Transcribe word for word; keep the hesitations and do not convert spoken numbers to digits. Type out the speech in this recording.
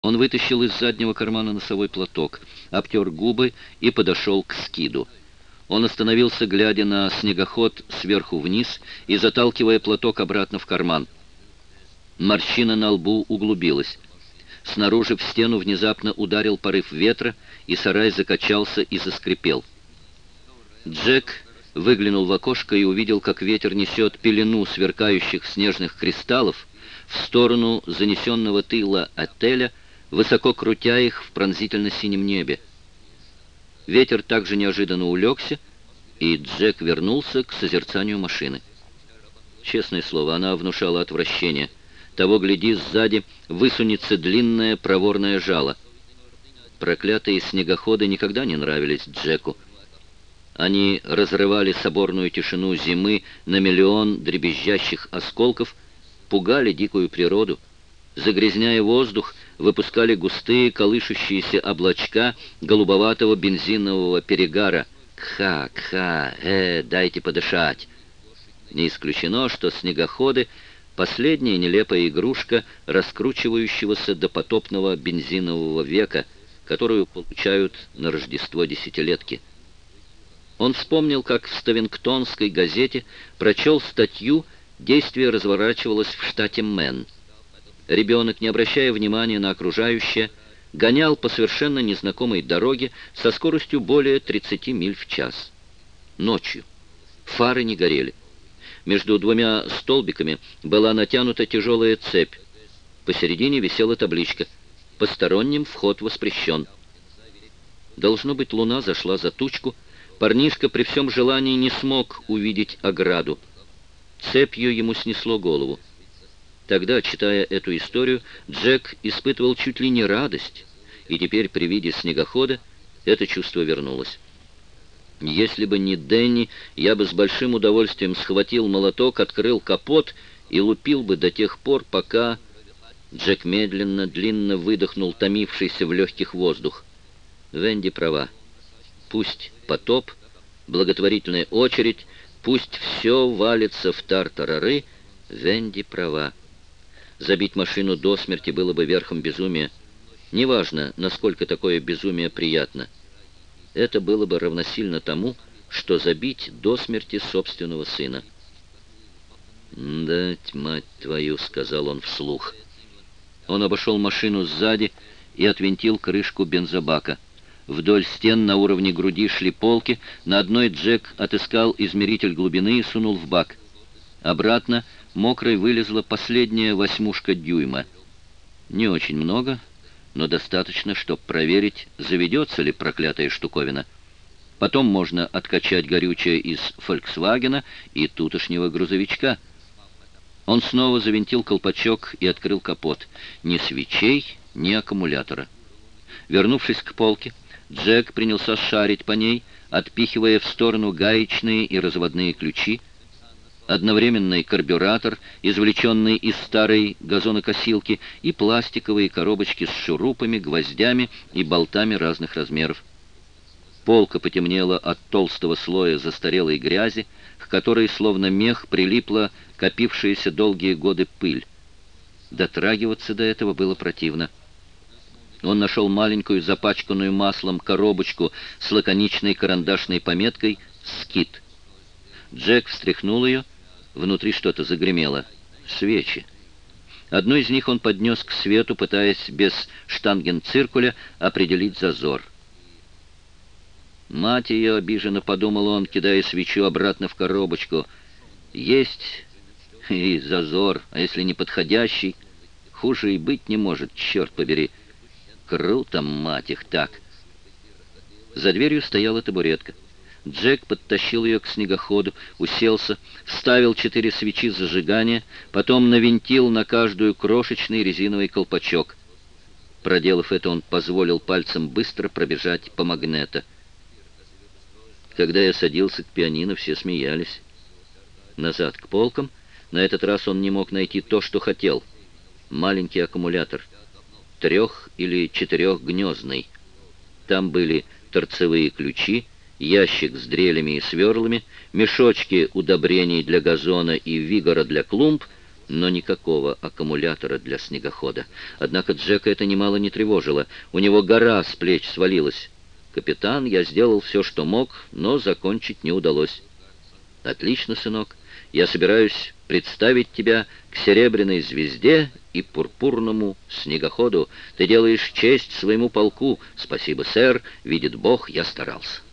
Он вытащил из заднего кармана носовой платок, обтер губы и подошел к скиду. Он остановился, глядя на снегоход сверху вниз и заталкивая платок обратно в карман. Морщина на лбу углубилась. Снаружи в стену внезапно ударил порыв ветра, и сарай закачался и заскрипел. Джек выглянул в окошко и увидел, как ветер несет пелену сверкающих снежных кристаллов в сторону занесенного тыла отеля, высоко крутя их в пронзительно-синем небе. Ветер также неожиданно улегся, и Джек вернулся к созерцанию машины. Честное слово, она внушала отвращение. Того, гляди, сзади высунется длинное проворное жало. Проклятые снегоходы никогда не нравились Джеку. Они разрывали соборную тишину зимы на миллион дребезжащих осколков, пугали дикую природу, загрязняя воздух, выпускали густые колышущиеся облачка голубоватого бензинового перегара. Кха, кха, э, дайте подышать. Не исключено, что снегоходы — последняя нелепая игрушка раскручивающегося допотопного бензинового века, которую получают на Рождество десятилетки. Он вспомнил, как в Ставингтонской газете прочел статью «Действие разворачивалось в штате Мэн». Ребенок, не обращая внимания на окружающее, гонял по совершенно незнакомой дороге со скоростью более тридцати миль в час. Ночью. Фары не горели. Между двумя столбиками была натянута тяжелая цепь. Посередине висела табличка «Посторонним вход воспрещен». Должно быть, луна зашла за тучку. Парнишка при всем желании не смог увидеть ограду. Цепью ему снесло голову. Тогда, читая эту историю, Джек испытывал чуть ли не радость, и теперь при виде снегохода это чувство вернулось. Если бы не Дэнни, я бы с большим удовольствием схватил молоток, открыл капот и лупил бы до тех пор, пока... Джек медленно, длинно выдохнул томившийся в легких воздух. Венди права. Пусть потоп, благотворительная очередь, пусть все валится в тартарары, Венди права. Забить машину до смерти было бы верхом безумия. Неважно, насколько такое безумие приятно. Это было бы равносильно тому, что забить до смерти собственного сына. «Да, мать твою», — сказал он вслух. Он обошел машину сзади и отвинтил крышку бензобака. Вдоль стен на уровне груди шли полки. На одной Джек отыскал измеритель глубины и сунул в бак. Обратно мокрой вылезла последняя восьмушка дюйма. Не очень много, но достаточно, чтобы проверить, заведется ли проклятая штуковина. Потом можно откачать горючее из «Фольксвагена» и тутошнего грузовичка. Он снова завинтил колпачок и открыл капот. Ни свечей, ни аккумулятора. Вернувшись к полке, Джек принялся шарить по ней, отпихивая в сторону гаечные и разводные ключи, одновременный карбюратор, извлеченный из старой газонокосилки, и пластиковые коробочки с шурупами, гвоздями и болтами разных размеров. Полка потемнела от толстого слоя застарелой грязи, к которой словно мех прилипла копившаяся долгие годы пыль. Дотрагиваться до этого было противно. Он нашел маленькую запачканную маслом коробочку с лаконичной карандашной пометкой «Скит». Джек встряхнул ее, внутри что-то загремело. Свечи. Одну из них он поднес к свету, пытаясь без штангенциркуля определить зазор. «Мать ее!» — обиженно подумал он, кидая свечу обратно в коробочку. «Есть и зазор, а если не подходящий, хуже и быть не может, черт побери. Круто, мать их, так!» За дверью стояла табуретка. Джек подтащил ее к снегоходу, уселся, вставил четыре свечи зажигания, потом навинтил на каждую крошечный резиновый колпачок. Проделав это, он позволил пальцам быстро пробежать по магнето. Когда я садился к пианино, все смеялись. Назад к полкам. На этот раз он не мог найти то, что хотел. Маленький аккумулятор. Трех- или четырехгнездный. Там были торцевые ключи, ящик с дрелями и сверлами, мешочки удобрений для газона и вигора для клумб, но никакого аккумулятора для снегохода. Однако Джека это немало не тревожило. У него гора с плеч свалилась. «Капитан, я сделал все, что мог, но закончить не удалось». «Отлично, сынок. Я собираюсь представить тебя к серебряной звезде и пурпурному снегоходу. Ты делаешь честь своему полку. Спасибо, сэр. Видит Бог, я старался».